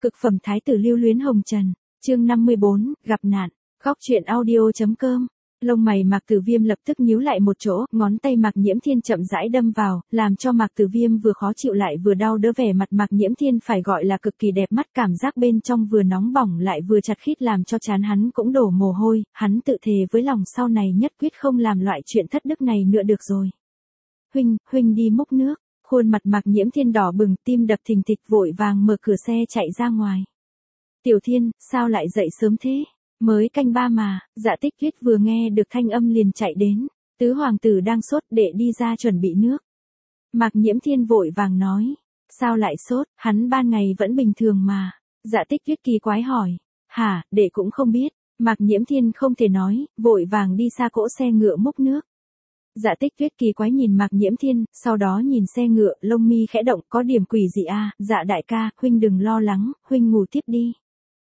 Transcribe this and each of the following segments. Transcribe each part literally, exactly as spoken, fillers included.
Cực phẩm thái tử lưu luyến hồng trần, chương năm mươi bốn, gặp nạn, góc truyện audio.com. Lông mày Mạc Tử Viêm lập tức nhíu lại một chỗ, ngón tay Mạc Nhiễm Thiên chậm rãi đâm vào, làm cho Mạc Tử Viêm vừa khó chịu lại vừa đau đớn. Vẻ mặt Mạc Nhiễm Thiên phải gọi là cực kỳ đẹp mắt, cảm giác bên trong vừa nóng bỏng lại vừa chặt khít làm cho trán hắn cũng đổ mồ hôi, hắn tự thề với lòng sau này nhất quyết không làm loại chuyện thất đức này nữa được rồi. Huynh, huynh đi múc nước. Khuôn mặt Mạc Nhiễm Thiên đỏ bừng, tim đập thình thịch, vội vàng mở cửa xe chạy ra ngoài. Tiểu Thiên, sao lại dậy sớm thế? Mới canh ba mà. Dạ Tích Tuyết vừa nghe được thanh âm liền chạy đến. Tứ hoàng tử đang sốt, đệ đi ra chuẩn bị nước. Mạc Nhiễm Thiên vội vàng nói. Sao lại sốt, hắn ban ngày vẫn bình thường mà. Dạ Tích Tuyết kỳ quái hỏi. Hả, đệ cũng không biết. Mạc Nhiễm Thiên không thể nói, vội vàng đi xa cỗ xe ngựa múc nước. Dạ Tích Tuyết kỳ quái nhìn Mạc Nhiễm Thiên, sau đó nhìn xe ngựa, lông mi khẽ động, có điểm quỷ gì à? Dạ đại ca, huynh đừng lo lắng, huynh ngủ tiếp đi.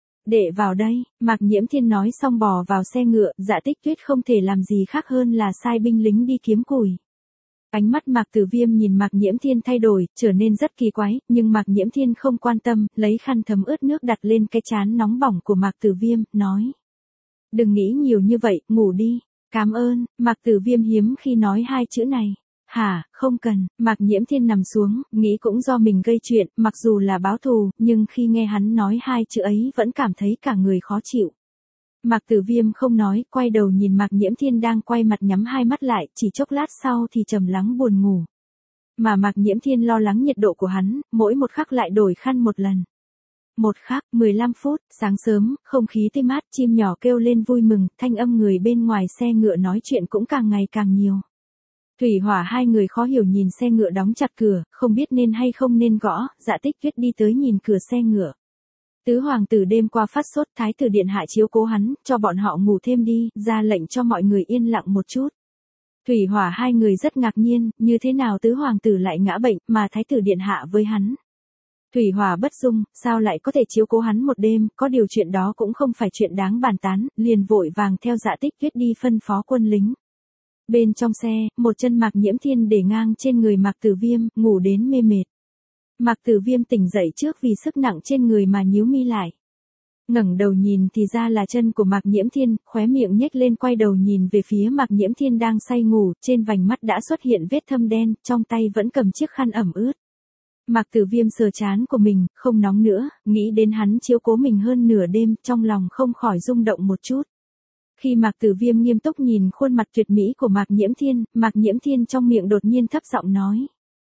Để vào đây. Mạc Nhiễm Thiên nói xong bò vào xe ngựa. Dạ Tích Tuyết không thể làm gì khác hơn là sai binh lính đi kiếm củi. Ánh mắt Mạc Tử Viêm nhìn Mạc Nhiễm Thiên thay đổi, trở nên rất kỳ quái, nhưng Mạc Nhiễm Thiên không quan tâm, lấy khăn thấm ướt nước đặt lên cái trán nóng bỏng của Mạc Tử Viêm, nói: đừng nghĩ nhiều như vậy, ngủ đi. Cảm ơn. Mạc Tử Viêm hiếm khi nói hai chữ này. Hả, không cần. Mạc Nhiễm Thiên nằm xuống, nghĩ cũng do mình gây chuyện, mặc dù là báo thù, nhưng khi nghe hắn nói hai chữ ấy vẫn cảm thấy cả người khó chịu. Mạc Tử Viêm không nói, quay đầu nhìn Mạc Nhiễm Thiên đang quay mặt nhắm hai mắt lại, chỉ chốc lát sau thì trầm lắng buồn ngủ. Mà Mạc Nhiễm Thiên lo lắng nhiệt độ của hắn, mỗi một khắc lại đổi khăn một lần. Một khắc, mười lăm phút, sáng sớm, không khí tươi mát, chim nhỏ kêu lên vui mừng, thanh âm người bên ngoài xe ngựa nói chuyện cũng càng ngày càng nhiều. Thủy Hỏa hai người khó hiểu nhìn xe ngựa đóng chặt cửa, không biết nên hay không nên gõ. Dạ Tích Tuyết đi tới nhìn cửa xe ngựa. Tứ hoàng tử đêm qua phát sốt, thái tử điện hạ chiếu cố hắn, cho bọn họ ngủ thêm đi, ra lệnh cho mọi người yên lặng một chút. Thủy Hỏa hai người rất ngạc nhiên, như thế nào tứ hoàng tử lại ngã bệnh, mà thái tử điện hạ với hắn. Thủy Hỏa bất dung, sao lại có thể chiếu cố hắn một đêm, có điều chuyện đó cũng không phải chuyện đáng bàn tán, liền vội vàng theo Dạ Tích Tuyết đi phân phó quân lính. Bên trong xe, một chân Mạc Nhiễm Thiên để ngang trên người Mạc Tử Viêm, ngủ đến mê mệt. Mạc Tử Viêm tỉnh dậy trước vì sức nặng trên người mà nhíu mi lại. Ngẩng đầu nhìn thì ra là chân của Mạc Nhiễm Thiên, khóe miệng nhếch lên, quay đầu nhìn về phía Mạc Nhiễm Thiên đang say ngủ, trên vành mắt đã xuất hiện vết thâm đen, trong tay vẫn cầm chiếc khăn ẩm ướt. Mạc Tử Viêm sờ trán của mình, không nóng nữa, nghĩ đến hắn chiếu cố mình hơn nửa đêm, trong lòng không khỏi rung động một chút. Khi Mạc Tử Viêm nghiêm túc nhìn khuôn mặt tuyệt mỹ của Mạc Nhiễm Thiên, Mạc Nhiễm Thiên trong miệng đột nhiên thấp giọng nói: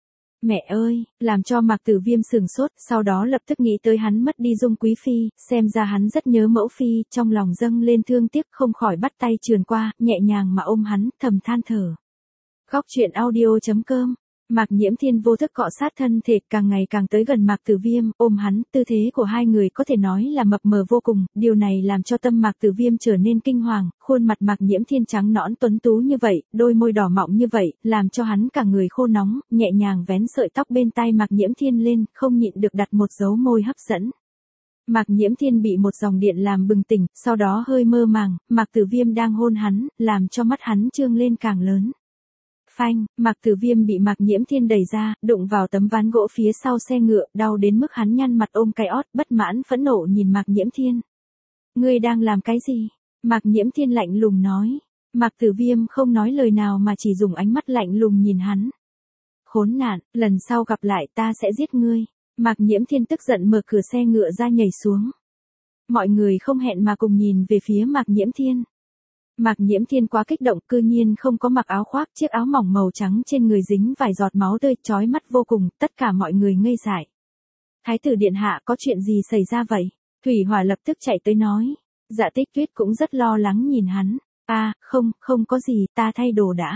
mẹ ơi, làm cho Mạc Tử Viêm sừng sốt, sau đó lập tức nghĩ tới hắn mất đi Dung Quý Phi, xem ra hắn rất nhớ mẫu phi, trong lòng dâng lên thương tiếc, không khỏi bắt tay trườn qua, nhẹ nhàng mà ôm hắn, thầm than thở. Góc truyện audio.com. Mạc Nhiễm Thiên vô thức cọ sát thân thể, càng ngày càng tới gần Mạc Tử Viêm, ôm hắn, tư thế của hai người có thể nói là mập mờ vô cùng, điều này làm cho tâm Mạc Tử Viêm trở nên kinh hoàng, khuôn mặt Mạc Nhiễm Thiên trắng nõn tuấn tú như vậy, đôi môi đỏ mọng như vậy, làm cho hắn cả người khô nóng, nhẹ nhàng vén sợi tóc bên tai Mạc Nhiễm Thiên lên, không nhịn được đặt một dấu môi hấp dẫn. Mạc Nhiễm Thiên bị một dòng điện làm bừng tỉnh, sau đó hơi mơ màng, Mạc Tử Viêm đang hôn hắn, làm cho mắt hắn trương lên càng lớn. Phanh, Mạc Tử Viêm bị Mạc Nhiễm Thiên đẩy ra, đụng vào tấm ván gỗ phía sau xe ngựa, đau đến mức hắn nhăn mặt ôm cái ót, bất mãn phẫn nộ nhìn Mạc Nhiễm Thiên. Ngươi đang làm cái gì? Mạc Nhiễm Thiên lạnh lùng nói. Mạc Tử Viêm không nói lời nào mà chỉ dùng ánh mắt lạnh lùng nhìn hắn. Khốn nạn, lần sau gặp lại ta sẽ giết ngươi. Mạc Nhiễm Thiên tức giận mở cửa xe ngựa ra nhảy xuống. Mọi người không hẹn mà cùng nhìn về phía Mạc Nhiễm Thiên. Mạc Nhiễm Thiên quá kích động, cư nhiên không có mặc áo khoác, chiếc áo mỏng màu trắng trên người dính vài giọt máu tươi, chói mắt vô cùng, tất cả mọi người ngây dại. Thái tử điện hạ, có chuyện gì xảy ra vậy? Thủy Hỏa lập tức chạy tới nói. Dạ Tích Tuyết cũng rất lo lắng nhìn hắn. À, không, không có gì, ta thay đồ đã.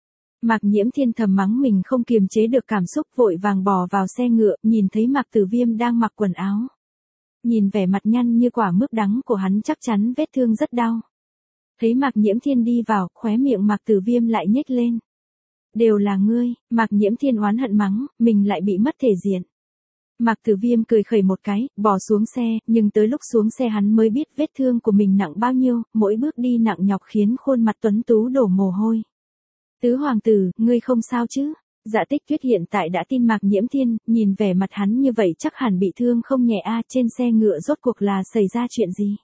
Mạc Nhiễm Thiên thầm mắng mình không kiềm chế được cảm xúc, vội vàng bò vào xe ngựa, nhìn thấy Mạc Tử Viêm đang mặc quần áo. Nhìn vẻ mặt nhăn như quả mướp đắng của hắn, chắc chắn vết thương rất đau. Thấy Mạc Nhiễm Thiên đi vào, khóe miệng Mạc Tử Viêm lại nhếch lên. Đều là ngươi. Mạc Nhiễm Thiên oán hận mắng, mình lại bị mất thể diện. Mạc Tử Viêm cười khẩy một cái, bò xuống xe, nhưng tới lúc xuống xe hắn mới biết vết thương của mình nặng bao nhiêu, mỗi bước đi nặng nhọc khiến khuôn mặt tuấn tú đổ mồ hôi. Tứ hoàng tử, ngươi không sao chứ? Dạ Tích Tuyết hiện tại đã tin Mạc Nhiễm Thiên, nhìn vẻ mặt hắn như vậy chắc hẳn bị thương không nhẹ a, trên xe ngựa rốt cuộc là xảy ra chuyện gì?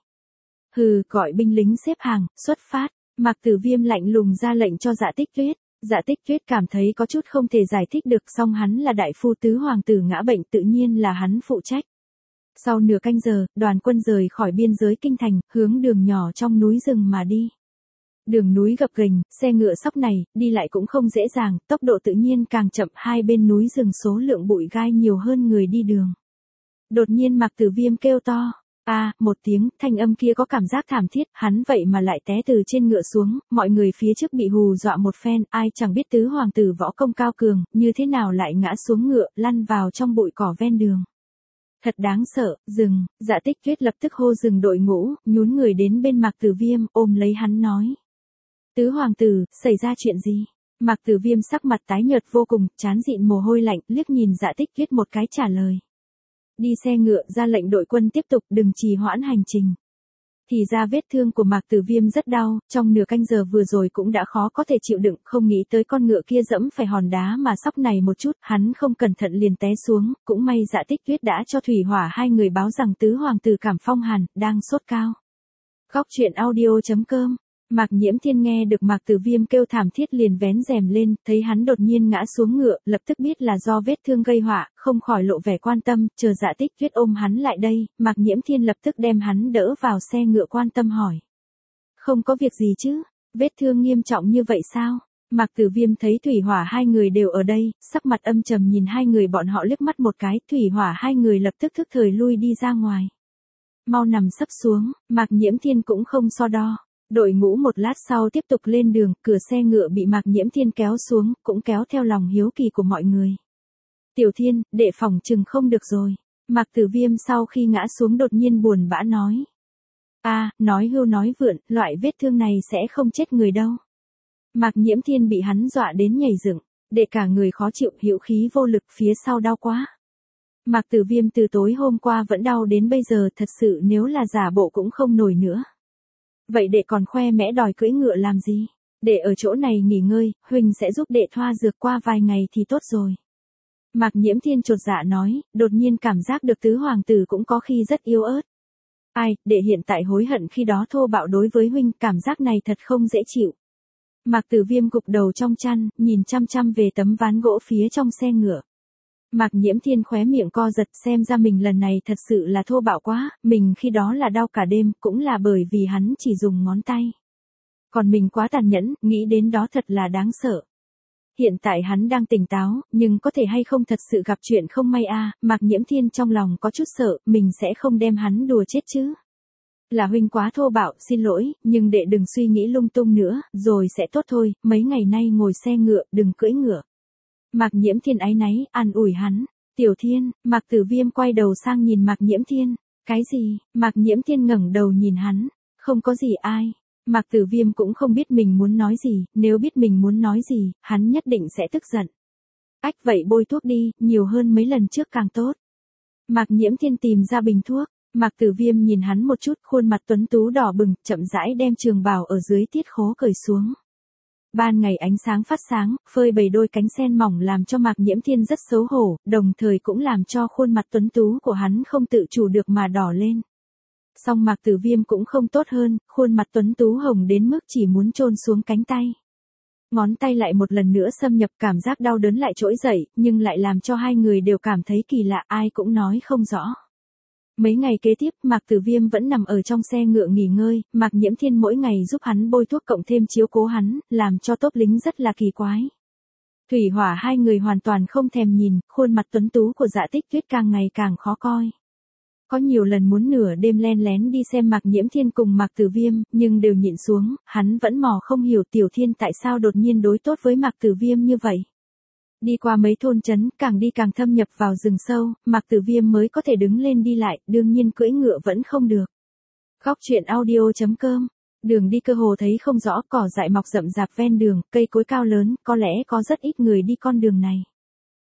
Hừ, gọi binh lính xếp hàng, xuất phát. Mạc Tử Viêm lạnh lùng ra lệnh cho Dạ Tích Tuyết. Dạ Tích Tuyết cảm thấy có chút không thể giải thích được, song hắn là đại phu tứ hoàng tử ngã bệnh, tự nhiên là hắn phụ trách. Sau nửa canh giờ, đoàn quân rời khỏi biên giới kinh thành, hướng đường nhỏ trong núi rừng mà đi. Đường núi gập ghềnh, xe ngựa sóc này, đi lại cũng không dễ dàng, tốc độ tự nhiên càng chậm, hai bên núi rừng số lượng bụi gai nhiều hơn người đi đường. Đột nhiên Mạc Tử Viêm kêu to. A, à, một tiếng, thanh âm kia có cảm giác thảm thiết, hắn vậy mà lại té từ trên ngựa xuống, mọi người phía trước bị hù dọa một phen, ai chẳng biết tứ hoàng tử võ công cao cường, như thế nào lại ngã xuống ngựa, lăn vào trong bụi cỏ ven đường. Thật đáng sợ, dừng, Dạ Tích Tuyết lập tức hô dừng đội ngũ, nhún người đến bên Mạc Tử Viêm, ôm lấy hắn nói. Tứ hoàng tử, xảy ra chuyện gì? Mạc Tử Viêm sắc mặt tái nhợt vô cùng, trán dịn mồ hôi lạnh, liếc nhìn Dạ Tích Tuyết một cái trả lời. Đi xe ngựa, ra lệnh đội quân tiếp tục, đừng trì hoãn hành trình. Thì ra vết thương của Mạc Tử Viêm rất đau, trong nửa canh giờ vừa rồi cũng đã khó có thể chịu đựng, không nghĩ tới con ngựa kia dẫm phải hòn đá mà sóc này một chút, hắn không cẩn thận liền té xuống, cũng may Dạ Tích Tuyết đã cho Thủy Hỏa hai người báo rằng tứ hoàng tử cảm phong hàn, đang sốt cao. Góc truyện audio chấm com. Mạc Nhiễm Thiên nghe được Mạc Tử Viêm kêu thảm thiết liền vén rèm lên, thấy hắn đột nhiên ngã xuống ngựa, lập tức biết là do vết thương gây họa, không khỏi lộ vẻ quan tâm, chờ Dạ Tích Tuyết ôm hắn lại đây, Mạc Nhiễm Thiên lập tức đem hắn đỡ vào xe ngựa quan tâm hỏi. Không có việc gì chứ, vết thương nghiêm trọng như vậy sao? Mạc Tử Viêm thấy Thủy Hỏa hai người đều ở đây, sắc mặt âm trầm nhìn hai người bọn họ liếc mắt một cái, Thủy Hỏa hai người lập tức thức thời lui đi ra ngoài. Mau nằm sấp xuống, Mạc Nhiễm Thiên cũng không so đo. Đội ngũ một lát sau tiếp tục lên đường, cửa xe ngựa bị Mạc Nhiễm Thiên kéo xuống, cũng kéo theo lòng hiếu kỳ của mọi người. Tiểu Thiên, đệ phòng chừng không được rồi. Mạc Tử Viêm sau khi ngã xuống đột nhiên buồn bã nói. A, à, nói hưu nói vượn, loại vết thương này sẽ không chết người đâu. Mạc Nhiễm Thiên bị hắn dọa đến nhảy dựng, để cả người khó chịu, hữu khí vô lực, phía sau đau quá. Mạc Tử Viêm từ tối hôm qua vẫn đau đến bây giờ, thật sự nếu là giả bộ cũng không nổi nữa. Vậy đệ còn khoe mẽ đòi cưỡi ngựa làm gì? Đệ ở chỗ này nghỉ ngơi, huynh sẽ giúp đệ thoa dược qua vài ngày thì tốt rồi. Mạc Nhiễm Thiên chột dạ nói, đột nhiên cảm giác được tứ hoàng tử cũng có khi rất yếu ớt. Ai, đệ hiện tại hối hận khi đó thô bạo đối với huynh, cảm giác này thật không dễ chịu. Mạc Tử Viêm gục đầu trong chăn, nhìn chăm chăm về tấm ván gỗ phía trong xe ngựa. Mạc Nhiễm Thiên khóe miệng co giật, xem ra mình lần này thật sự là thô bạo quá, mình khi đó là đau cả đêm, cũng là bởi vì hắn chỉ dùng ngón tay. Còn mình quá tàn nhẫn, nghĩ đến đó thật là đáng sợ. Hiện tại hắn đang tỉnh táo, nhưng có thể hay không thật sự gặp chuyện không may a, à, Mạc Nhiễm Thiên trong lòng có chút sợ, mình sẽ không đem hắn đùa chết chứ. Là huynh quá thô bạo, xin lỗi, nhưng đệ đừng suy nghĩ lung tung nữa, rồi sẽ tốt thôi, mấy ngày nay ngồi xe ngựa, đừng cưỡi ngựa. Mạc Nhiễm Thiên áy náy, an ủi hắn. Tiểu Thiên, Mạc Tử Viêm quay đầu sang nhìn Mạc Nhiễm Thiên. Cái gì? Mạc Nhiễm Thiên ngẩng đầu nhìn hắn. Không có gì ai. Mạc Tử Viêm cũng không biết mình muốn nói gì, nếu biết mình muốn nói gì, hắn nhất định sẽ tức giận. Ách vậy bôi thuốc đi, nhiều hơn mấy lần trước càng tốt. Mạc Nhiễm Thiên tìm ra bình thuốc. Mạc Tử Viêm nhìn hắn một chút, khuôn mặt tuấn tú đỏ bừng, chậm rãi đem trường bào ở dưới tiết khố cởi xuống. Ban ngày ánh sáng phát sáng, phơi bày đôi cánh sen mỏng làm cho Mạc Nhiễm Thiên rất xấu hổ, đồng thời cũng làm cho khuôn mặt tuấn tú của hắn không tự chủ được mà đỏ lên. Song Mạc Tử Viêm cũng không tốt hơn, khuôn mặt tuấn tú hồng đến mức chỉ muốn chôn xuống cánh tay. Ngón tay lại một lần nữa xâm nhập, cảm giác đau đớn lại trỗi dậy, nhưng lại làm cho hai người đều cảm thấy kỳ lạ, ai cũng nói không rõ. Mấy ngày kế tiếp, Mạc Tử Viêm vẫn nằm ở trong xe ngựa nghỉ ngơi, Mạc Nhiễm Thiên mỗi ngày giúp hắn bôi thuốc cộng thêm chiếu cố hắn, làm cho tốp lính rất là kỳ quái. Thủy Hỏa hai người hoàn toàn không thèm nhìn, khuôn mặt tuấn tú của Dạ Tích Tuyết càng ngày càng khó coi. Có nhiều lần muốn nửa đêm len lén đi xem Mạc Nhiễm Thiên cùng Mạc Tử Viêm, nhưng đều nhịn xuống, hắn vẫn mò không hiểu Tiểu Thiên tại sao đột nhiên đối tốt với Mạc Tử Viêm như vậy. Đi qua mấy thôn trấn, càng đi càng thâm nhập vào rừng sâu, Mạc Tử Viêm mới có thể đứng lên đi lại, đương nhiên cưỡi ngựa vẫn không được. Góc truyện audio chấm com. Đường đi cơ hồ thấy không rõ, cỏ dại mọc rậm rạp ven đường, cây cối cao lớn, có lẽ có rất ít người đi con đường này.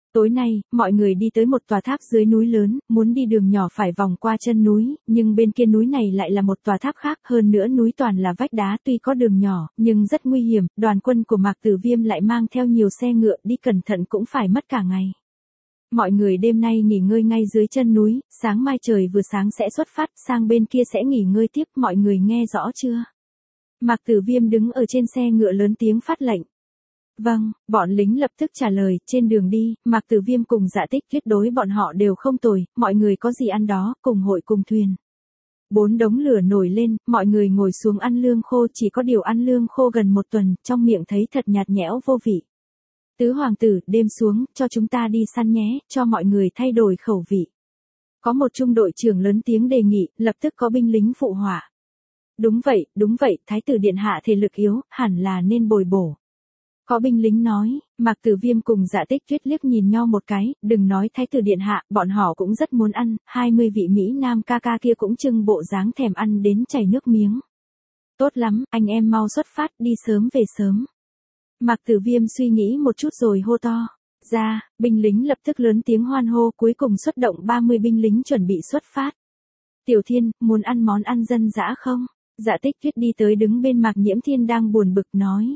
Tối nay, mọi người đi tới một tòa tháp dưới núi lớn, muốn đi đường nhỏ phải vòng qua chân núi, nhưng bên kia núi này lại là một tòa tháp khác, hơn nữa núi toàn là vách đá, tuy có đường nhỏ, nhưng rất nguy hiểm, đoàn quân của Mạc Tử Viêm lại mang theo nhiều xe ngựa, đi cẩn thận cũng phải mất cả ngày. Mọi người đêm nay nghỉ ngơi ngay dưới chân núi, sáng mai trời vừa sáng sẽ xuất phát, sang bên kia sẽ nghỉ ngơi tiếp, mọi người nghe rõ chưa? Mạc Tử Viêm đứng ở trên xe ngựa lớn tiếng phát lệnh. Vâng, bọn lính lập tức trả lời, trên đường đi, Mạc Tử Viêm cùng Dạ Tích Tuyết đối bọn họ đều không tồi, mọi người có gì ăn đó, cùng hội cùng thuyền. Bốn đống lửa nổi lên, mọi người ngồi xuống ăn lương khô, chỉ có điều ăn lương khô gần một tuần, trong miệng thấy thật nhạt nhẽo vô vị. Tứ hoàng tử, đêm xuống, cho chúng ta đi săn nhé, cho mọi người thay đổi khẩu vị. Có một trung đội trưởng lớn tiếng đề nghị, lập tức có binh lính phụ họa. Đúng vậy, đúng vậy, thái tử điện hạ thể lực yếu, hẳn là nên bồi bổ. Có binh lính nói, Mạc Tử Viêm cùng Dạ Tích Tuyết liếc nhìn nhau một cái, đừng nói thái tử điện hạ, bọn họ cũng rất muốn ăn, hai mươi vị Mỹ Nam ca ca kia cũng trưng bộ dáng thèm ăn đến chảy nước miếng. Tốt lắm, anh em mau xuất phát, đi sớm về sớm. Mạc Tử Viêm suy nghĩ một chút rồi hô to. Ra, binh lính lập tức lớn tiếng hoan hô, cuối cùng xuất động ba mươi binh lính chuẩn bị xuất phát. Tiểu Thiên, muốn ăn món ăn dân dã không? Dạ Tích Tuyết đi tới đứng bên Mạc Nhiễm Thiên đang buồn bực nói.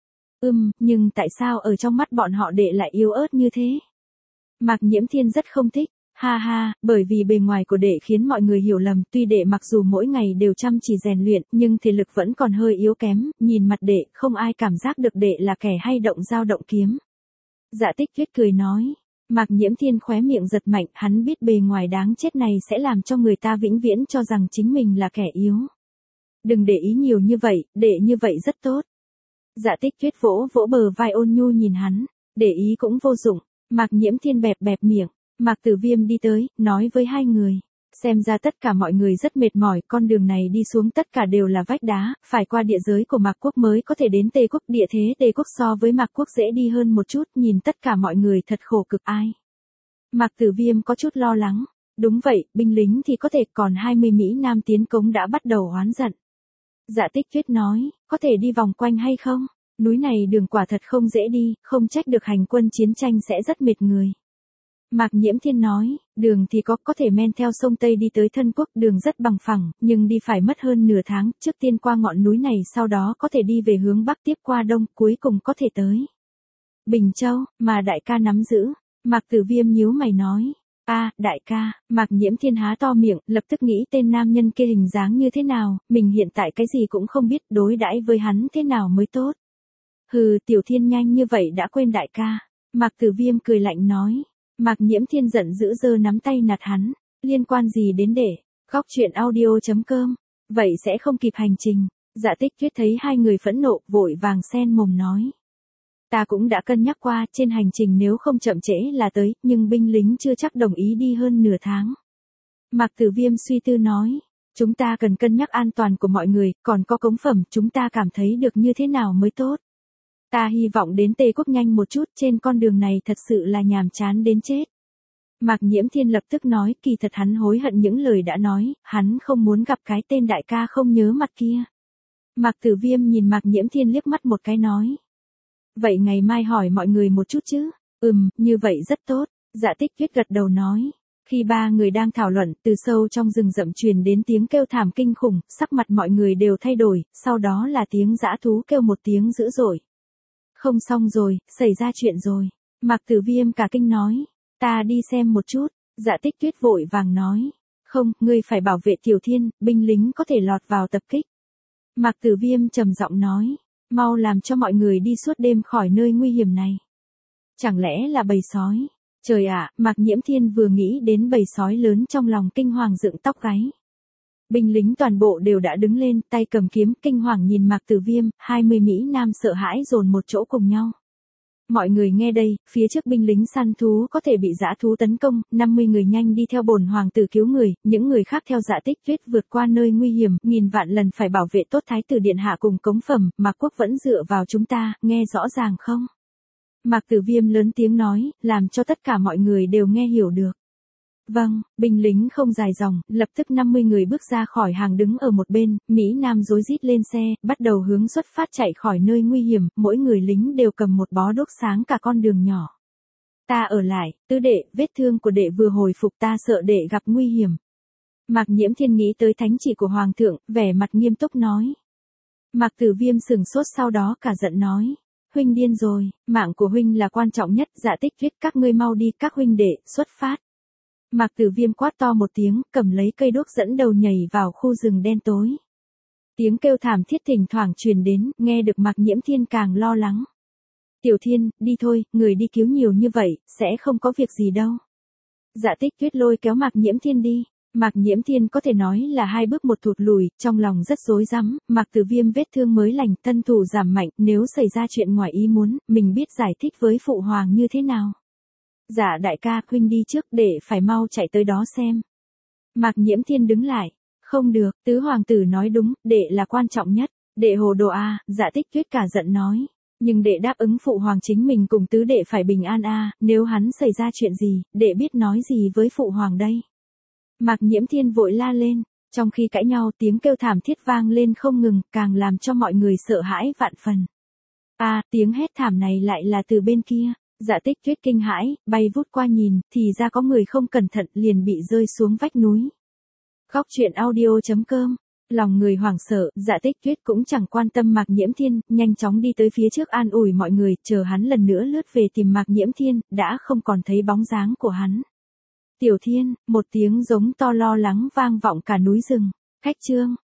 Ừm, nhưng tại sao ở trong mắt bọn họ đệ lại yếu ớt như thế? Mạc Nhiễm Thiên rất không thích. Ha ha, bởi vì bề ngoài của đệ khiến mọi người hiểu lầm, tuy đệ mặc dù mỗi ngày đều chăm chỉ rèn luyện, nhưng thể lực vẫn còn hơi yếu kém, nhìn mặt đệ, không ai cảm giác được đệ là kẻ hay động dao động kiếm. Dạ Tích Tuyết cười nói. Mạc Nhiễm Thiên khóe miệng giật mạnh, hắn biết bề ngoài đáng chết này sẽ làm cho người ta vĩnh viễn cho rằng chính mình là kẻ yếu. Đừng để ý nhiều như vậy, đệ như vậy rất tốt. Dạ Tích Tuyết vỗ vỗ bờ vai ôn nhu nhìn hắn, để ý cũng vô dụng. Mạc Nhiễm Thiên bẹp bẹp miệng. Mạc Tử Viêm đi tới, nói với hai người. Xem ra tất cả mọi người rất mệt mỏi, con đường này đi xuống tất cả đều là vách đá, phải qua địa giới của Mạc Quốc mới có thể đến Tề Quốc. Địa thế Tề Quốc so với Mạc Quốc dễ đi hơn một chút, nhìn tất cả mọi người thật khổ cực ai. Mạc Tử Viêm có chút lo lắng. Đúng vậy, binh lính thì có thể, còn hai mươi Mỹ Nam tiến cống đã bắt đầu oán giận. Dạ Tích Tuyết nói, có thể đi vòng quanh hay không? Núi này đường quả thật không dễ đi, không trách được hành quân chiến tranh sẽ rất mệt người. Mạc Nhiễm Thiên nói, đường thì có, có thể men theo sông Tây đi tới Thân Quốc, đường rất bằng phẳng, nhưng đi phải mất hơn nửa tháng, trước tiên qua ngọn núi này, sau đó có thể đi về hướng Bắc tiếp qua Đông, cuối cùng có thể tới Bình Châu, mà đại ca nắm giữ. Mạc Tử Viêm nhíu mày nói, a à, đại ca. Mạc Nhiễm Thiên há to miệng, lập tức nghĩ tên nam nhân kia hình dáng như thế nào, mình hiện tại cái gì cũng không biết, đối đãi với hắn thế nào mới tốt. Hừ, Tiểu Thiên nhanh như vậy đã quên đại ca. Mạc Tử Viêm cười lạnh nói. Mạc Nhiễm Thiên giận dữ giơ nắm tay nạt hắn, liên quan gì đến để, khóc chuyện audio chấm com, vậy sẽ không kịp hành trình. Dạ Tích Tuyết thấy hai người phẫn nộ, vội vàng xen mồm nói. Ta cũng đã cân nhắc qua, trên hành trình nếu không chậm trễ là tới, nhưng binh lính chưa chắc đồng ý đi hơn nửa tháng. Mạc Tử Viêm suy tư nói, chúng ta cần cân nhắc an toàn của mọi người, còn có cống phẩm, chúng ta cảm thấy được như thế nào mới tốt. Ta hy vọng đến Tề Quốc nhanh một chút, trên con đường này thật sự là nhàm chán đến chết. Mạc Nhiễm Thiên lập tức nói, kỳ thật hắn hối hận những lời đã nói, hắn không muốn gặp cái tên đại ca không nhớ mặt kia. Mạc Tử Viêm nhìn Mạc Nhiễm Thiên liếc mắt một cái nói. Vậy ngày mai hỏi mọi người một chút chứ, ừm, như vậy rất tốt. Dạ Tích Tuyết gật đầu nói. Khi ba người đang thảo luận, từ sâu trong rừng rậm truyền đến tiếng kêu thảm kinh khủng, sắc mặt mọi người đều thay đổi, sau đó là tiếng dã thú kêu một tiếng dữ dội. Không xong rồi, xảy ra chuyện rồi. Mạc Tử Viêm cả kinh nói. Ta đi xem một chút. Dạ Tích Tuyết vội vàng nói. Không, ngươi phải bảo vệ Tiểu Thiên, binh lính có thể lọt vào tập kích. Mạc Tử Viêm trầm giọng nói. Mau làm cho mọi người đi suốt đêm khỏi nơi nguy hiểm này. Chẳng lẽ là bầy sói? Trời ạ, Mạc Nhiễm Thiên vừa nghĩ đến bầy sói lớn trong lòng kinh hoàng dựng tóc gáy. Binh lính toàn bộ đều đã đứng lên, tay cầm kiếm, kinh hoàng nhìn Mạc Tử Viêm, hai mươi Mỹ Nam sợ hãi dồn một chỗ cùng nhau. Mọi người nghe đây, phía trước binh lính săn thú có thể bị dã thú tấn công, năm mươi người nhanh đi theo bổn hoàng tử cứu người, những người khác theo Dạ Tích Tuyết vượt qua nơi nguy hiểm, nghìn vạn lần phải bảo vệ tốt thái tử điện hạ cùng cống phẩm, Mạc Quốc vẫn dựa vào chúng ta, nghe rõ ràng không? Mạc Tử Viêm lớn tiếng nói, làm cho tất cả mọi người đều nghe hiểu được. Vâng, binh lính không dài dòng, lập tức năm mươi người bước ra khỏi hàng đứng ở một bên, Mỹ Nam rối rít lên xe, bắt đầu hướng xuất phát chạy khỏi nơi nguy hiểm, mỗi người lính đều cầm một bó đuốc sáng cả con đường nhỏ. Ta ở lại, tứ đệ, vết thương của đệ vừa hồi phục ta sợ đệ gặp nguy hiểm. Mạc Nhiễm Thiên nghĩ tới thánh chỉ của Hoàng thượng, vẻ mặt nghiêm túc nói. Mạc Tử Viêm sừng sốt sau đó cả giận nói. Huynh điên rồi, mạng của huynh là quan trọng nhất, Dạ Tích Tuyết các ngươi mau đi, các huynh đệ, xuất phát. Mạc Tử Viêm quát to một tiếng, cầm lấy cây đuốc dẫn đầu nhảy vào khu rừng đen tối. Tiếng kêu thảm thiết thỉnh thoảng truyền đến, nghe được Mạc Nhiễm Thiên càng lo lắng. Tiểu Thiên, đi thôi, người đi cứu nhiều như vậy, sẽ không có việc gì đâu. Dạ Tích Tuyết lôi kéo Mạc Nhiễm Thiên đi. Mạc Nhiễm Thiên có thể nói là hai bước một thụt lùi, trong lòng rất rối rắm, Mạc Tử Viêm vết thương mới lành, thân thủ giảm mạnh, nếu xảy ra chuyện ngoài ý muốn, mình biết giải thích với phụ hoàng như thế nào. Dạ đại ca, huynh đi trước, để phải mau chạy tới đó xem. Mạc Nhiễm Thiên đứng lại. Không được, tứ hoàng tử nói đúng, đệ là quan trọng nhất. Đệ hồ đồ a, Dạ Tích Tuyết cả giận nói. Nhưng đệ đáp ứng phụ hoàng chính mình cùng tứ đệ phải bình an a, nếu hắn xảy ra chuyện gì, đệ biết nói gì với phụ hoàng đây. Mạc Nhiễm Thiên vội la lên, trong khi cãi nhau tiếng kêu thảm thiết vang lên không ngừng, càng làm cho mọi người sợ hãi vạn phần. A, à, tiếng hét thảm này lại là từ bên kia. Dạ Tích Tuyết kinh hãi, bay vút qua nhìn, thì ra có người không cẩn thận liền bị rơi xuống vách núi. Khóc chuyện audio chấm com. Lòng người hoảng sợ, Dạ Tích Tuyết cũng chẳng quan tâm Mạc Nhiễm Thiên, nhanh chóng đi tới phía trước an ủi mọi người, chờ hắn lần nữa lướt về tìm Mạc Nhiễm Thiên, đã không còn thấy bóng dáng của hắn. Tiểu Thiên, một tiếng giống to lo lắng vang vọng cả núi rừng. Khách chương.